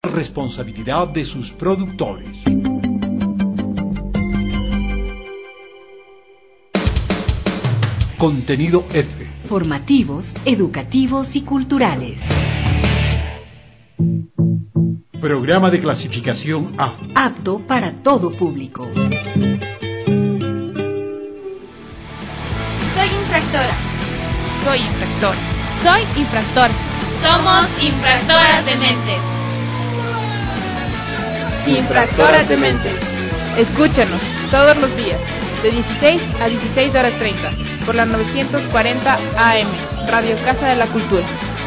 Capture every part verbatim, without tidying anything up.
Responsabilidad de sus productores. Contenido F. Formativos, educativos y culturales. Programa de clasificación A. Apto para todo público. Soy infractora. Soy infractor. Soy infractor. Somos infractoras de mentes. Infractoras de mentes. Escúchanos todos los días, de dieciséis a dieciséis horas treinta, por la novecientos cuarenta A M, Radio Casa de la Cultura.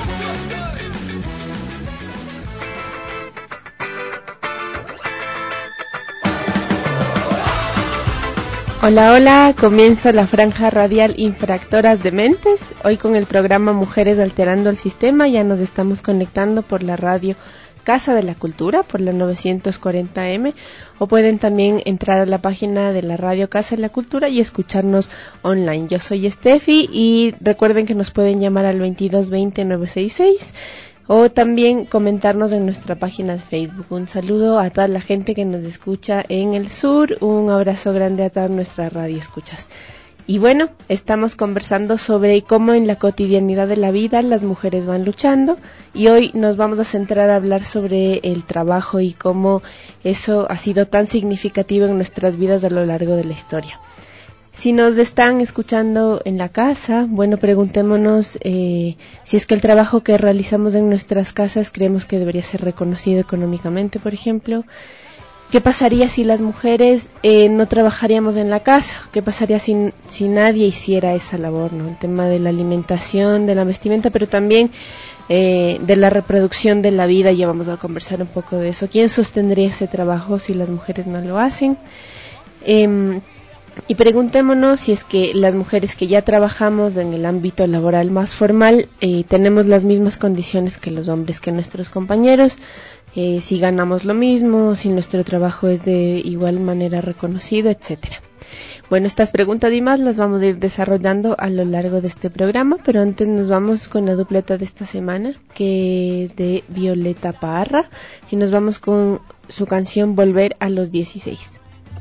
Hola, hola, comienza la franja radial Infractoras de Mentes. Hoy con el programa Mujeres Alterando el Sistema ya nos estamos conectando por la radio Casa de la Cultura, por la novecientos cuarenta A M, o pueden también entrar a la página de la radio Casa de la Cultura y escucharnos online. Yo soy Steffi y recuerden que nos pueden llamar al veintidós veinte nueve sesenta y seis o también comentarnos en nuestra página de Facebook. Un saludo a toda la gente que nos escucha en el sur, un abrazo grande a todas nuestras radioescuchas. Y bueno, estamos conversando sobre cómo en la cotidianidad de la vida las mujeres van luchando, y hoy nos vamos a centrar a hablar sobre el trabajo y cómo eso ha sido tan significativo en nuestras vidas a lo largo de la historia. Si nos están escuchando en la casa, bueno, preguntémonos eh, si es que el trabajo que realizamos en nuestras casas creemos que debería ser reconocido económicamente, por ejemplo. ¿Qué pasaría si las mujeres eh, no trabajaríamos en la casa? ¿Qué pasaría si, si nadie hiciera esa labor, ¿no? El tema de la alimentación, de la vestimenta, pero también eh, de la reproducción de la vida. Ya vamos a conversar un poco de eso. ¿Quién sostendría ese trabajo si las mujeres no lo hacen? Eh, y preguntémonos si es que las mujeres que ya trabajamos en el ámbito laboral más formal eh, tenemos las mismas condiciones que los hombres, que nuestros compañeros. Eh, si ganamos lo mismo, si nuestro trabajo es de igual manera reconocido, etcétera. Bueno, estas preguntas y más las vamos a ir desarrollando a lo largo de este programa, pero antes nos vamos con la dupleta de esta semana, que es de Violeta Parra, y nos vamos con su canción Volver a los dieciséis.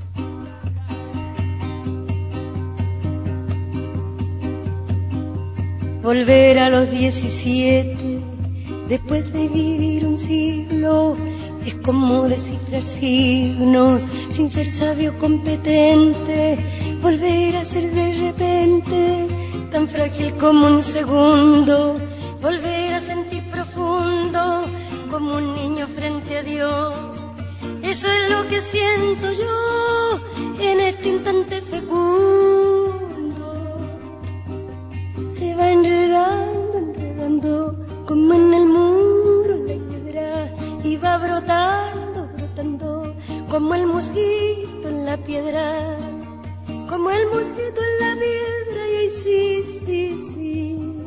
Volver a los diecisiete, después de vivir un siglo, es como descifrar signos sin ser sabio competente. Volver a ser de repente tan frágil como un segundo. Volver a sentir profundo como un niño frente a Dios. Eso es lo que siento yo en este instante fecundo. Se va enredando, enredando como en el muro la hiedra, y va brotando, brotando como el mosquito en la piedra, como el mosquito en la piedra. Y ahí sí, sí, sí,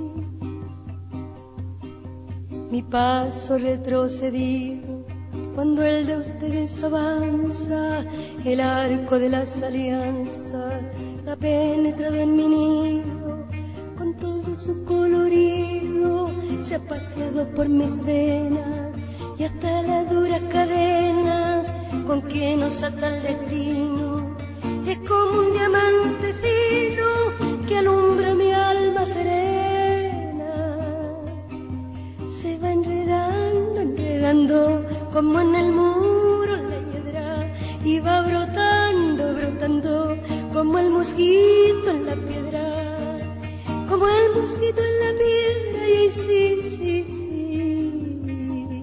mi paso retrocedido cuando el de ustedes avanza, el arco de las alianzas ha penetrado en mi nido. Con todo su colorido se ha paseado por mis venas, y hasta las duras cadenas con que nos ata el destino es como un diamante fino que alumbra mi alma serena. Se va enredando, enredando como en el muro la hiedra, y va brotando, brotando como el mosquito en la piedra, como el mosquito en la piedra. Y sí, sí, sí,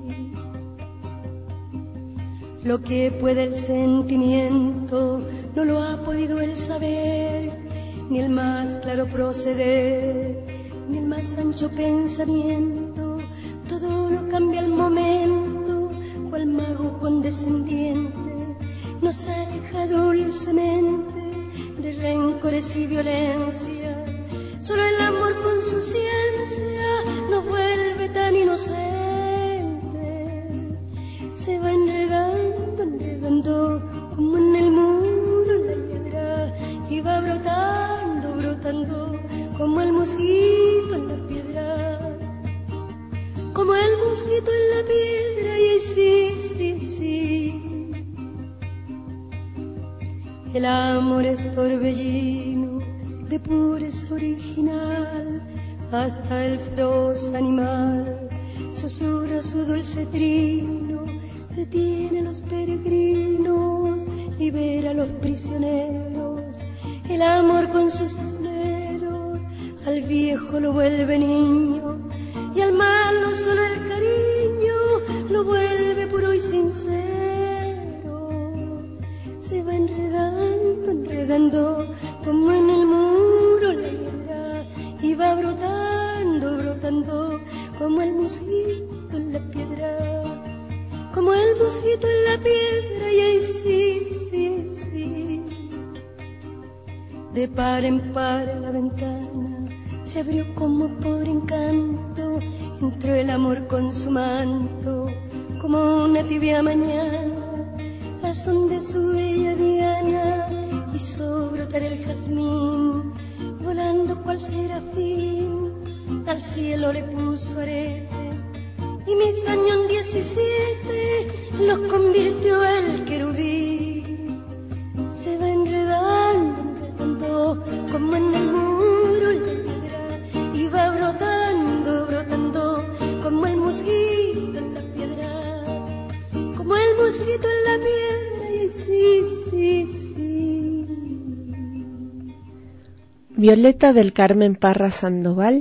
lo que puede el sentimiento no lo ha podido el saber, ni el más claro proceder, ni el más ancho pensamiento. Todo lo cambia al momento, cual mago condescendiente nos aleja dulcemente de rencores y violencia. Solo el amor con su ciencia nos vuelve tan inocentes. Se va enredando, enredando como en el muro la hiedra, y va brotando, brotando como el mosquito en la piedra, como el mosquito en la piedra y sí, sí, sí. El amor es torbellino de pureza original, hasta el feroz animal susurra su dulce trino, detiene a los peregrinos, libera a los prisioneros. El amor con sus esmeros al viejo lo vuelve niño, y al malo solo el cariño lo vuelve puro y sincero. Se va enredando, enredando como en el muro la hiedra, y va brotando, brotando como el mosquito en la piedra, como el mosquito en la piedra. Y ahí sí, sí, sí. De par en par la ventana se abrió como por encanto, entró el amor con su manto, como una tibia mañana, al son de su bella diana, hizo brotar el jazmín, volando cual serafín, al cielo le puso arete, y mis años diecisiete los convirtió el querubín. Se va enredando, enredando como en el muro la piedra, y va brotando, brotando como el mosquito en la piedra, como el mosquito en la piedra. Y sí, sí, sí. Violeta del Carmen Parra Sandoval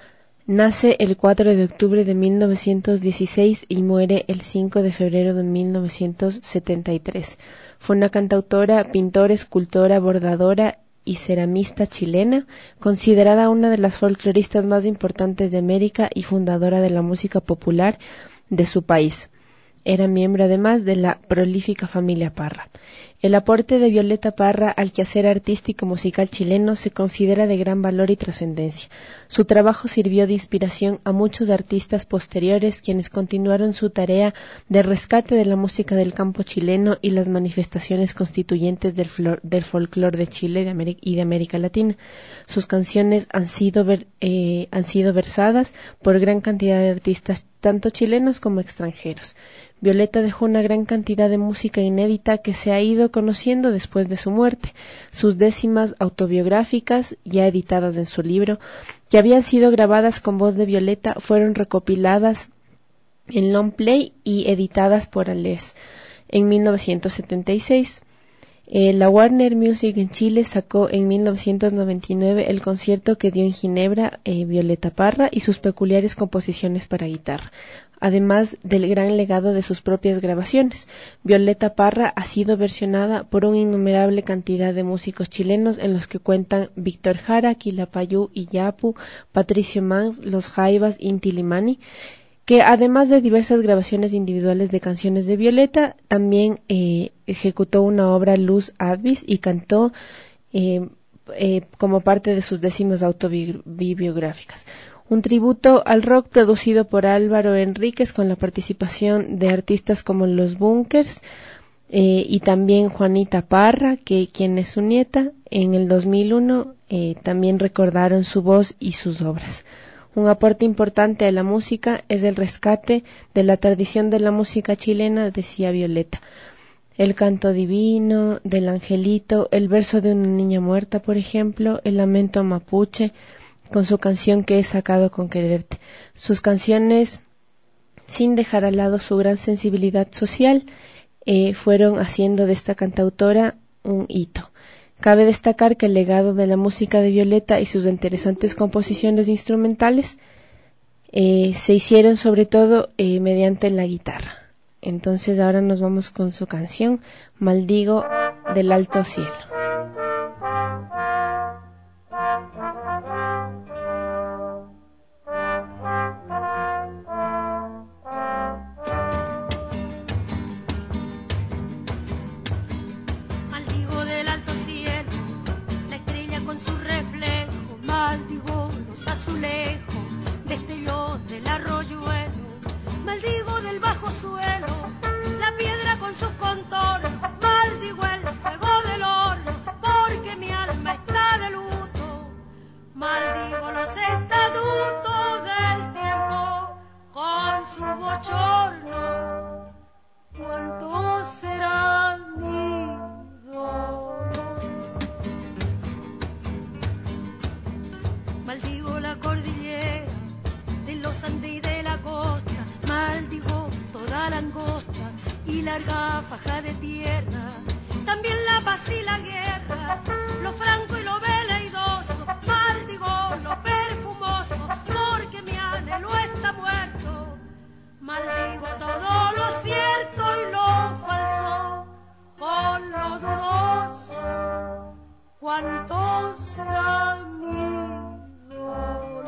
nace el cuatro de octubre de mil novecientos dieciséis y muere el cinco de febrero de mil novecientos setenta y tres. Fue una cantautora, pintora, escultora, bordadora y ceramista chilena, considerada una de las folcloristas más importantes de América y fundadora de la música popular de su país. Era miembro además de la prolífica familia Parra. El aporte de Violeta Parra al quehacer artístico musical chileno se considera de gran valor y trascendencia. Su trabajo sirvió de inspiración a muchos artistas posteriores, quienes continuaron su tarea de rescate de la música del campo chileno y las manifestaciones constituyentes del, flor, del folclore de Chile de América, y de América Latina. Sus canciones han sido, ver, eh, han sido versadas por gran cantidad de artistas, tanto chilenos como extranjeros. Violeta dejó una gran cantidad de música inédita que se ha ido conociendo después de su muerte. Sus décimas autobiográficas, ya editadas en su libro, que habían sido grabadas con voz de Violeta, fueron recopiladas en long play y editadas por Ales en mil novecientos setenta y seis. Eh, la Warner Music en Chile sacó en mil novecientos noventa y nueve el concierto que dio en Ginebra eh, Violeta Parra y sus peculiares composiciones para guitarra, además del gran legado de sus propias grabaciones. Violeta Parra ha sido versionada por una innumerable cantidad de músicos chilenos, en los que cuentan Víctor Jara, Quilapayún, Iyapu, Patricio Mans, Los Jaivas, Inti Limani, que además de diversas grabaciones individuales de canciones de Violeta, también eh, ejecutó una obra Luz Advis y cantó eh, eh, como parte de sus décimas autobiográficas. Un tributo al rock producido por Álvaro Enríquez con la participación de artistas como Los Bunkers eh, y también Juanita Parra, que quien es su nieta. En el dos mil uno eh, también recordaron su voz y sus obras. Un aporte importante a la música es el rescate de la tradición de la música chilena, decía Violeta. El canto divino, del angelito, el verso de una niña muerta, por ejemplo, el lamento mapuche, con su canción Que he sacado con quererte. Sus canciones, sin dejar al lado su gran sensibilidad social, eh, fueron haciendo de esta cantautora un hito. Cabe destacar que el legado de la música de Violeta y sus interesantes composiciones instrumentales eh, se hicieron sobre todo eh, mediante la guitarra. Entonces ahora nos vamos con su canción Maldigo del alto cielo. Azulejos, destellos del arroyuelo, maldigo del bajo suelo, la piedra con sus contornos, maldigo el fuego del horno, porque mi alma está de luto, maldigo los estatutos del tiempo, con su larga faja de tierra, también la paz y la guerra, lo franco y lo veleidoso, maldigo lo perfumoso, porque mi anhelo está muerto. Maldigo todo lo cierto y lo falso, con lo dudoso, ¿cuánto será mi dolor?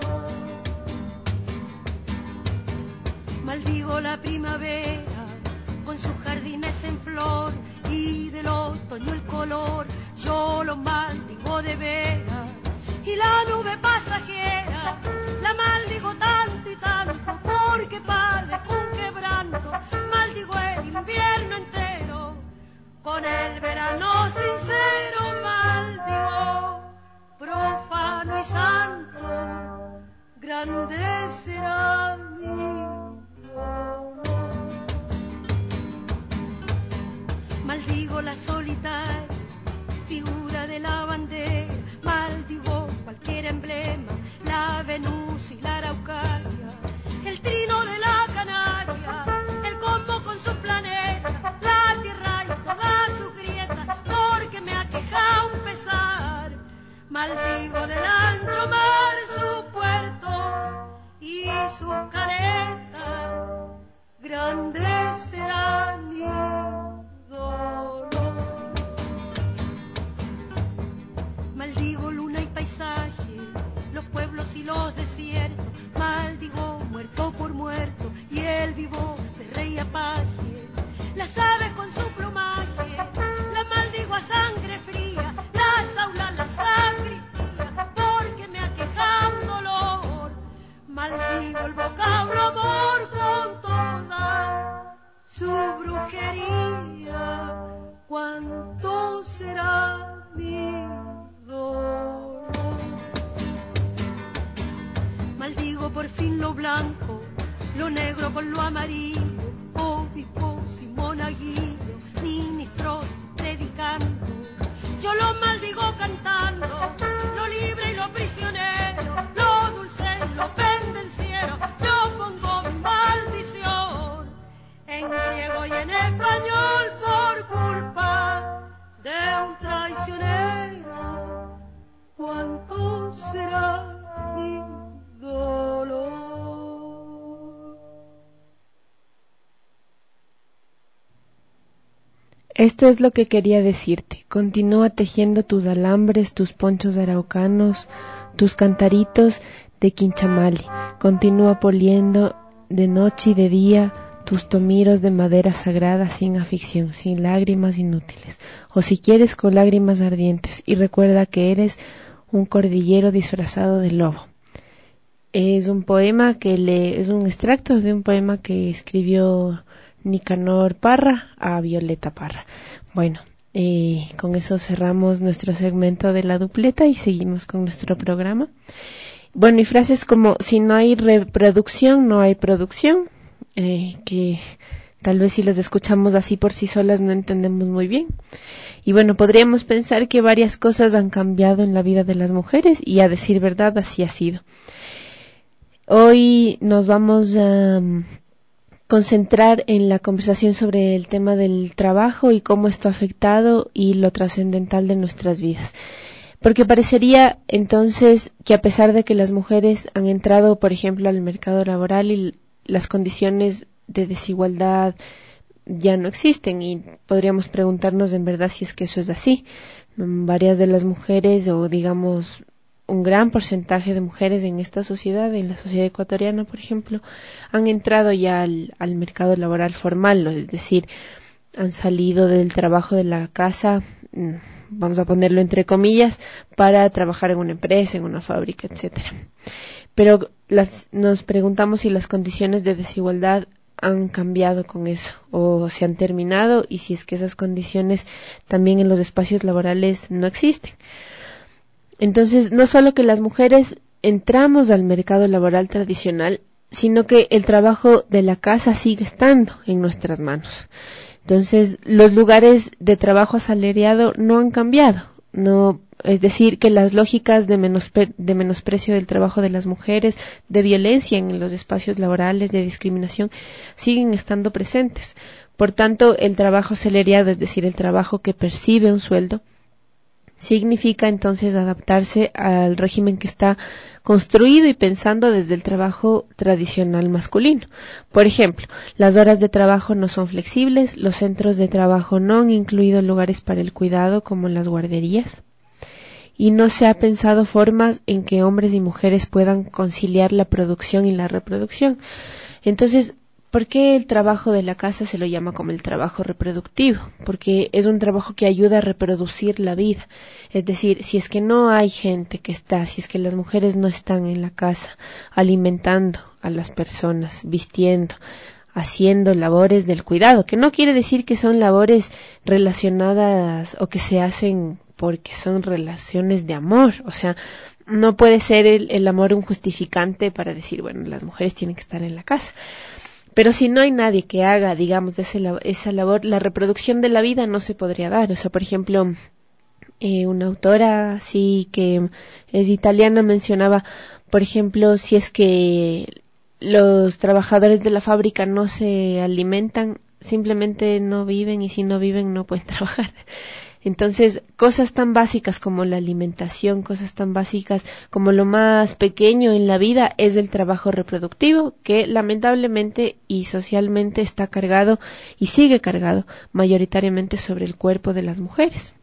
Maldigo la primavera, con sus jardines en flor, y del otoño el color, yo lo maldigo de veras. Y la nube pasajera, la maldigo tanto y tanto, porque padezco un quebranto. Maldigo el invierno entero, con el verano sincero. Maldigo, profano y santo, grande será mi dolor. Maldigo la solitaria figura de la bandera, maldigo cualquier emblema, la Venus y la Araucaria, el trino de la Canaria, el combo con su planeta, la tierra y todas sus grietas, porque me aqueja un pesar. Maldigo del ancho mar sus puertos y sus caretas, grande será mi dolor. Maldigo luna y paisaje, los pueblos y los desiertos, maldigo muerto por muerto y el vivo de rey apaje, las aves con su plumaje, la maldigo a sangre fría, las aulas, las sacristía, porque me aqueja un dolor. Maldigo el vocablo amor con toda su brujería, ¿cuánto será mi dolor? Maldigo por fin lo blanco, lo negro con lo amarillo, obispos y monaguillos, ministros predicando. Yo lo maldigo cantando, lo libre y lo prisionero, lo dulce y lo pendenciero. Yo pongo mi maldición en griego y en español por culpa de un traicionero. ¿Cuánto será mi dolor? Esto es lo que quería decirte. Continúa tejiendo tus alambres, tus ponchos araucanos, tus cantaritos de Quinchamali. Continúa poliendo de noche y de día tus tomiros de madera sagrada, sin afición, sin lágrimas inútiles, o si quieres con lágrimas ardientes, y recuerda que eres un cordillero disfrazado de lobo. Es un poema que le, es un extracto de un poema que escribió Nicanor Parra a Violeta Parra. Bueno, eh, con eso cerramos nuestro segmento de la dupleta y seguimos con nuestro programa. Bueno, y frases como si no hay reproducción, no hay producción, eh, que tal vez si las escuchamos así por sí solas no entendemos muy bien. Y bueno, podríamos pensar que varias cosas han cambiado en la vida de las mujeres, y a decir verdad así ha sido. Hoy nos vamos a um, concentrar en la conversación sobre el tema del trabajo y cómo esto ha afectado y lo trascendental de nuestras vidas. Porque parecería entonces que a pesar de que las mujeres han entrado, por ejemplo, al mercado laboral y las condiciones de desigualdad ya no existen, y podríamos preguntarnos en verdad si es que eso es así. Varias de las mujeres, o digamos un gran porcentaje de mujeres en esta sociedad, en la sociedad ecuatoriana, por ejemplo, han entrado ya al, al mercado laboral formal, es decir, han salido del trabajo de la casa, vamos a ponerlo entre comillas, para trabajar en una empresa, en una fábrica, etcétera. Pero las, nos preguntamos si las condiciones de desigualdad han cambiado con eso, o se han terminado, y si es que esas condiciones también en los espacios laborales no existen. Entonces, no solo que las mujeres entramos al mercado laboral tradicional, sino que el trabajo de la casa sigue estando en nuestras manos. Entonces, los lugares de trabajo asalariado no han cambiado. No, Es decir, que las lógicas de, menospre- de menosprecio del trabajo de las mujeres, de violencia en los espacios laborales, de discriminación, siguen estando presentes. Por tanto, el trabajo asalariado, es decir, el trabajo que percibe un sueldo, significa entonces adaptarse al régimen que está construido y pensando desde el trabajo tradicional masculino. Por ejemplo, las horas de trabajo no son flexibles, los centros de trabajo no han incluido lugares para el cuidado como las guarderías, y no se ha pensado formas en que hombres y mujeres puedan conciliar la producción y la reproducción. Entonces, ¿por qué el trabajo de la casa se lo llama como el trabajo reproductivo? Porque es un trabajo que ayuda a reproducir la vida. Es decir, si es que no hay gente que está, si es que las mujeres no están en la casa alimentando a las personas, vistiendo, haciendo labores del cuidado, que no quiere decir que son labores relacionadas o que se hacen porque son relaciones de amor. O sea, no puede ser el, el amor un justificante para decir, bueno, las mujeres tienen que estar en la casa. Pero si no hay nadie que haga, digamos, ese, esa labor, la reproducción de la vida no se podría dar. O sea, por ejemplo, eh, una autora así que es italiana mencionaba, por ejemplo, si es que los trabajadores de la fábrica no se alimentan, simplemente no viven, y si no viven no pueden trabajar. Entonces, cosas tan básicas como la alimentación, cosas tan básicas como lo más pequeño en la vida es el trabajo reproductivo, que lamentablemente y socialmente está cargado y sigue cargado mayoritariamente sobre el cuerpo de las mujeres.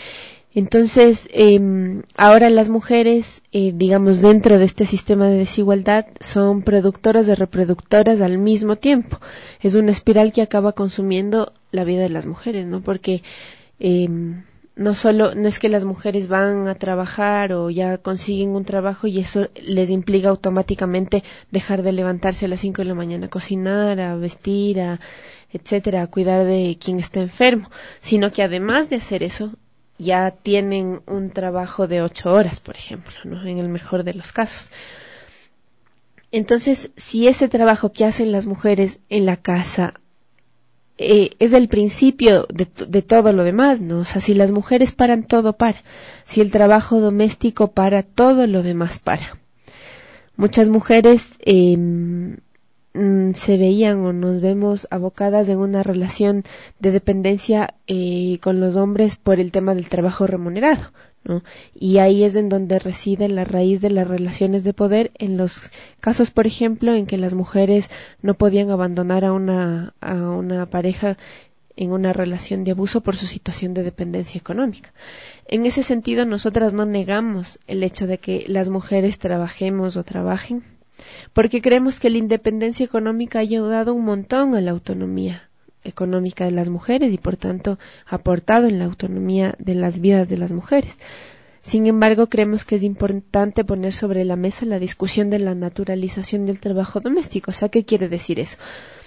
Entonces, eh, ahora las mujeres, eh, digamos, dentro de este sistema de desigualdad, son productoras y reproductoras al mismo tiempo. Es una espiral que acaba consumiendo la vida de las mujeres, ¿no? Porque Eh, no solo, no es que las mujeres van a trabajar o ya consiguen un trabajo y eso les implica automáticamente dejar de levantarse a las cinco de la mañana a cocinar, a vestir, a etcétera, a cuidar de quien está enfermo, sino que además de hacer eso, ya tienen un trabajo de ocho horas, por ejemplo, ¿no? En el mejor de los casos. Entonces, si ese trabajo que hacen las mujeres en la casa Eh, es el principio de, de todo lo demás, ¿no? O sea, si las mujeres paran, todo para. Si el trabajo doméstico para, todo lo demás para. Muchas mujeres eh, mm, se veían o nos vemos abocadas en una relación de dependencia eh, con los hombres por el tema del trabajo remunerado, ¿no? Y ahí es en donde reside la raíz de las relaciones de poder, en los casos, por ejemplo, en que las mujeres no podían abandonar a una, a una pareja en una relación de abuso por su situación de dependencia económica. En ese sentido, nosotras no negamos el hecho de que las mujeres trabajemos o trabajen, porque creemos que la independencia económica ha ayudado un montón a la autonomía económica de las mujeres y por tanto ha aportado en la autonomía de las vidas de las mujeres. Sin embargo, creemos que es importante poner sobre la mesa la discusión de la naturalización del trabajo doméstico. O sea, ¿qué quiere decir eso?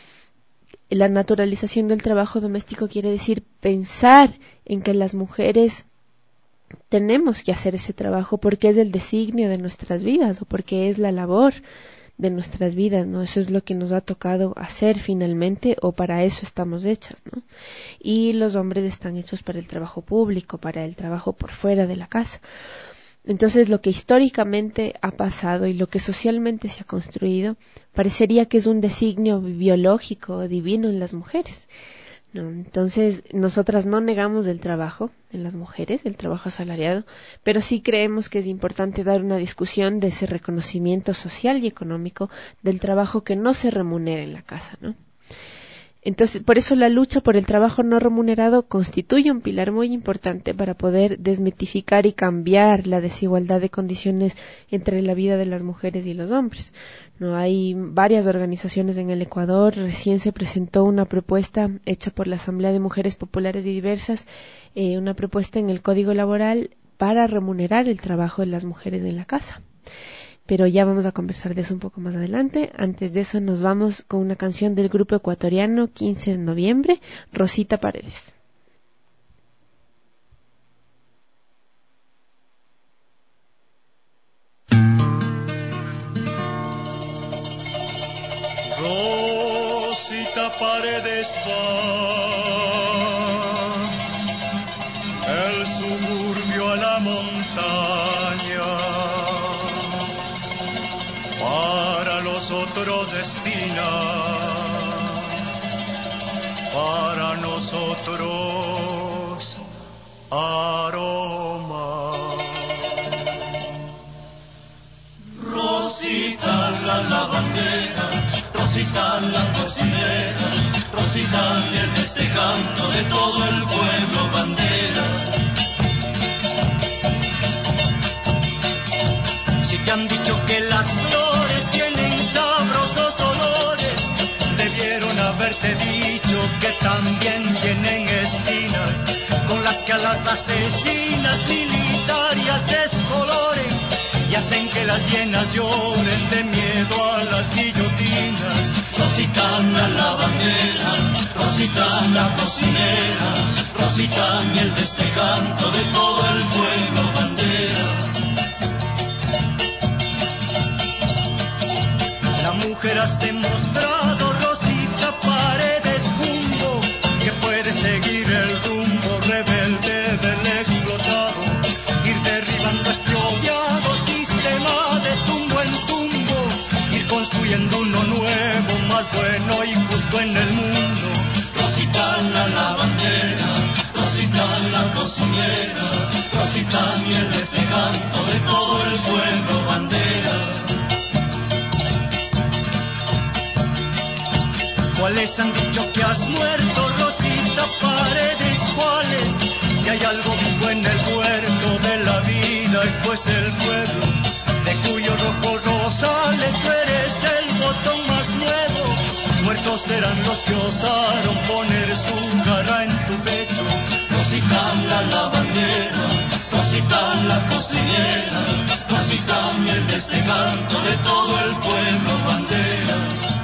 La naturalización del trabajo doméstico quiere decir pensar en que las mujeres tenemos que hacer ese trabajo porque es el designio de nuestras vidas o porque es la labor de nuestras vidas, ¿no? Eso es lo que nos ha tocado hacer finalmente o para eso estamos hechas, ¿no? Y los hombres están hechos para el trabajo público, para el trabajo por fuera de la casa. Entonces, lo que históricamente ha pasado y lo que socialmente se ha construido parecería que es un designio biológico, divino en las mujeres, ¿no? Entonces, nosotras no negamos el trabajo en las mujeres, el trabajo asalariado, pero sí creemos que es importante dar una discusión de ese reconocimiento social y económico del trabajo que no se remunera en la casa, ¿no? Entonces, por eso la lucha por el trabajo no remunerado constituye un pilar muy importante para poder desmitificar y cambiar la desigualdad de condiciones entre la vida de las mujeres y los hombres. No hay varias organizaciones en el Ecuador. Recién se presentó una propuesta hecha por la Asamblea de Mujeres Populares y Diversas, eh, una propuesta en el Código Laboral para remunerar el trabajo de las mujeres en la casa. Pero ya vamos a conversar de eso un poco más adelante. Antes de eso nos vamos con una canción del grupo ecuatoriano quince de noviembre, Rosita Paredes. Rosita Paredes va, el suburbio a la montaña, de espinas. Para nosotros, aroma. Rosita la lavandera, Rosita la cocinera, Rosita miel de este canto de todo el pueblo bandera. Si te han dicho que las flores tienen sabrosos olores, debieron haberte dicho que también tienen espinas, con las que a las asesinas militares descoloren y hacen que las hienas lloren de miedo a las guillotinas. Rosita la lavandera, Rosita la cocinera, Rosita miel de este canto de todo el pueblo bandera. La mujer has demostrado, Rosita Paredes Jumbo, que puede seguir el rumbo rebelde del explotado, ir derribando este odiado sistema de tumbo en tumbo, ir construyendo uno nuevo, más bueno y justo en el mundo. Rosita la lavandera, Rosita la cocinera, Rosita miel de este canto de todo el pueblo bandera. ¿Cuáles han dicho que has muerto, Rosita Paredes? ¿Cuáles? Si hay algo vivo en el puerto de la vida es pues el pueblo, de cuyo rojo rosales tú eres el botón más nuevo. Muertos serán los que osaron poner su cara en tu pecho. Rosita la lavandera, Rosita la cocinera, Rosita miel de este canto de todo el pueblo bandera.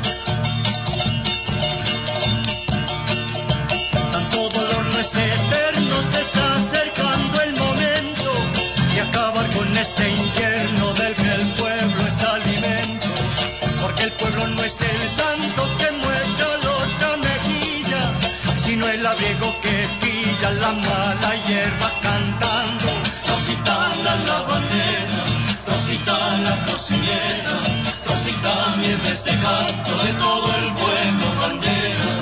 Es eterno, se está acercando el momento de acabar con este infierno del que el pueblo es alimento, porque el pueblo no es el santo que muestra la otra mejilla, sino el abrigo que pilla la mala hierba cantando. Rosita la lavandera, Rosita la cocinera, Rosita miel de este canto de todo el pueblo bandera.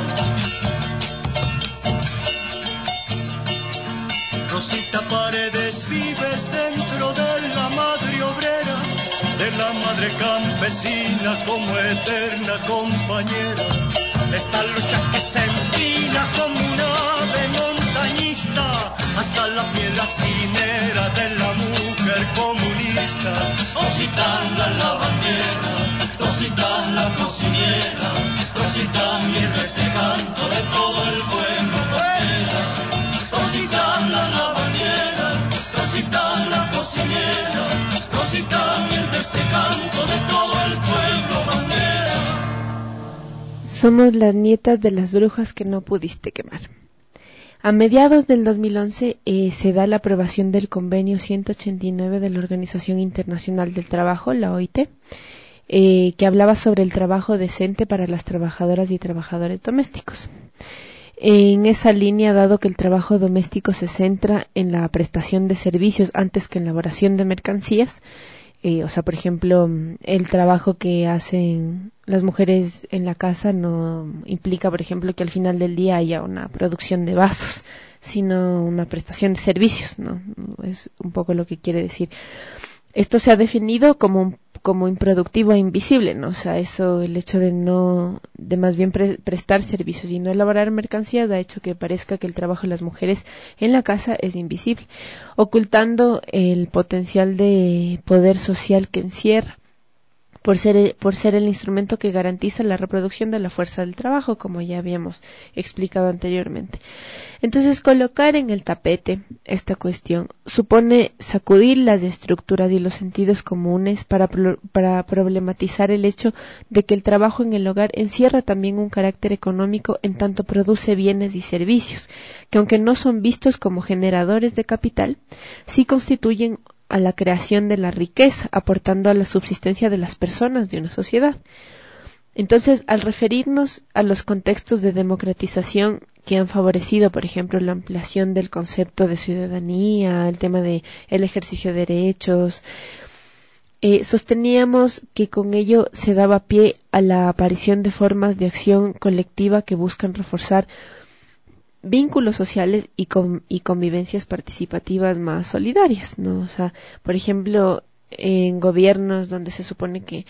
Rosita Paredes, vives dentro de la madre obrera, de la madre campesina como eterna compañera. Esta lucha que se empina como una ave montañista hasta la piedra cimera de la mujer comunista. Rosita la lavandera, Rosita la cocinera, Rosita miel de este canto de todo el pueblo bandera. Rosita la lavandera, Rosita la cocinera, Rosita miel de este canto de todo el pueblo bandera. Somos las nietas de las brujas que no pudiste quemar. A mediados del dos mil once eh, se da la aprobación del convenio ciento ochenta y nueve de la Organización Internacional del Trabajo, la O I T, eh, que hablaba sobre el trabajo decente para las trabajadoras y trabajadores domésticos. En esa línea, dado que el trabajo doméstico se centra en la prestación de servicios antes que en la elaboración de mercancías, eh, o sea, por ejemplo, el trabajo que hacen las mujeres en la casa no implica, por ejemplo, que al final del día haya una producción de vasos, sino una prestación de servicios, ¿no? Es un poco lo que quiere decir. Esto se ha definido como un como improductivo e invisible, ¿no? O sea, eso, el hecho de no, de más bien pre- prestar servicios y no elaborar mercancías ha hecho que parezca que el trabajo de las mujeres en la casa es invisible, ocultando el potencial de poder social que encierra, por ser, por ser el instrumento que garantiza la reproducción de la fuerza del trabajo, como ya habíamos explicado anteriormente. Entonces, colocar en el tapete esta cuestión supone sacudir las estructuras y los sentidos comunes para, para problematizar el hecho de que el trabajo en el hogar encierra también un carácter económico en tanto produce bienes y servicios, que aunque no son vistos como generadores de capital, sí constituyen a la creación de la riqueza, aportando a la subsistencia de las personas de una sociedad. Entonces, al referirnos a los contextos de democratización que han favorecido, por ejemplo, la ampliación del concepto de ciudadanía, el tema de el ejercicio de derechos, eh, sosteníamos que con ello se daba pie a la aparición de formas de acción colectiva que buscan reforzar vínculos sociales y, con, y convivencias participativas más solidarias, ¿no? O sea, por ejemplo, en gobiernos donde se supone que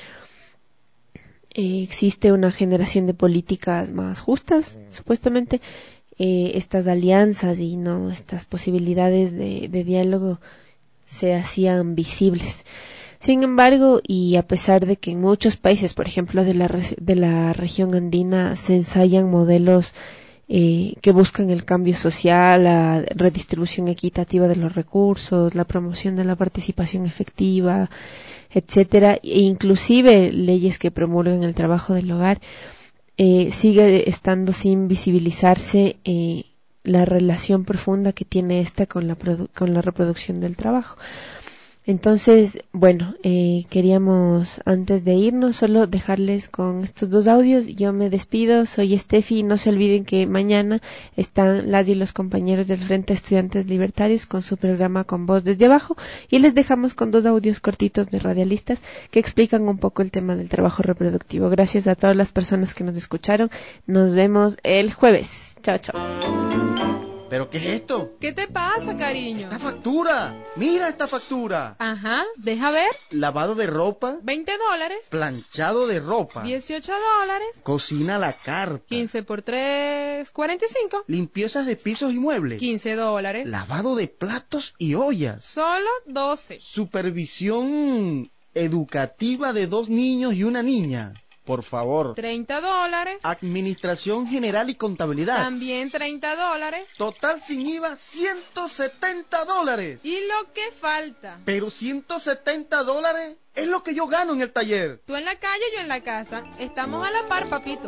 eh, existe una generación de políticas más justas, supuestamente, eh, estas alianzas y no estas posibilidades de, de diálogo se hacían visibles. Sin embargo, y a pesar de que en muchos países, por ejemplo, de la, de la región andina, se ensayan modelos Eh, que buscan el cambio social, la redistribución equitativa de los recursos, la promoción de la participación efectiva, etcétera, e inclusive leyes que promulgan el trabajo del hogar, eh, sigue estando sin visibilizarse eh, la relación profunda que tiene esta con la produ- con la reproducción del trabajo. Entonces, bueno, eh, queríamos antes de irnos solo dejarles con estos dos audios. Yo me despido, soy Estefi y no se olviden que mañana están las y los compañeros del Frente de Estudiantes Libertarios con su programa Con Voz Desde Abajo y les dejamos con dos audios cortitos de radialistas que explican un poco el tema del trabajo reproductivo. Gracias a todas las personas que nos escucharon. Nos vemos el jueves. Chao, chao. ¿Pero qué es esto? ¿Qué te pasa, cariño? ¡Esta factura! ¡Mira esta factura! Ajá, deja ver. Lavado de ropa. veinte dólares. Planchado de ropa. dieciocho dólares. Cocina a la carta. quince por tres, cuarenta y cinco. Limpiezas de pisos y muebles. quince dólares. Lavado de platos y ollas. Solo doce. Supervisión educativa de dos niños y una niña. Por favor. treinta dólares. Administración general y contabilidad. También treinta dólares. Total sin I V A, ciento setenta dólares. ¿Y lo que falta? Pero ciento setenta dólares es lo que yo gano en el taller. Tú en la calle, yo en la casa. Estamos a la par, papito.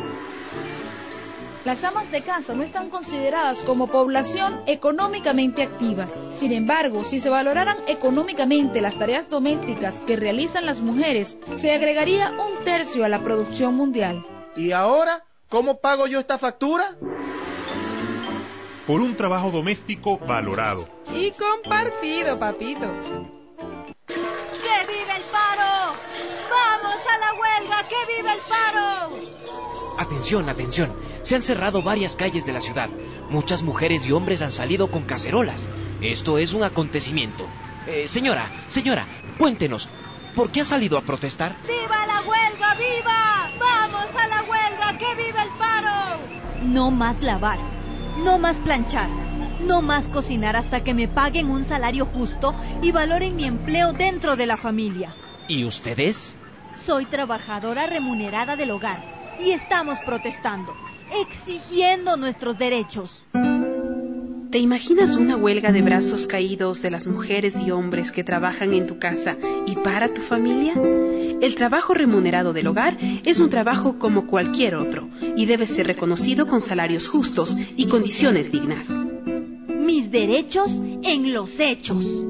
Las amas de casa no están consideradas como población económicamente activa. Sin embargo, si se valoraran económicamente las tareas domésticas que realizan las mujeres, se agregaría un tercio a la producción mundial. ¿Y ahora cómo pago yo esta factura? Por un trabajo doméstico valorado. Y compartido, papito. ¡Que viva el paro! ¡Vamos a la huelga! ¡Que viva el paro! Atención, atención. Se han cerrado varias calles de la ciudad. Muchas mujeres y hombres han salido con cacerolas. Esto es un acontecimiento. Eh, señora, señora, cuéntenos, ¿por qué ha salido a protestar? ¡Viva la huelga, viva! ¡Vamos a la huelga, que viva el paro! No más lavar, no más planchar, no más cocinar hasta que me paguen un salario justo y valoren mi empleo dentro de la familia. ¿Y ustedes? Soy trabajadora remunerada del hogar y estamos protestando, exigiendo nuestros derechos. ¿Te imaginas una huelga de brazos caídos de las mujeres y hombres que trabajan en tu casa y para tu familia? El trabajo remunerado del hogar es un trabajo como cualquier otro y debe ser reconocido con salarios justos y condiciones dignas. Mis derechos en los hechos.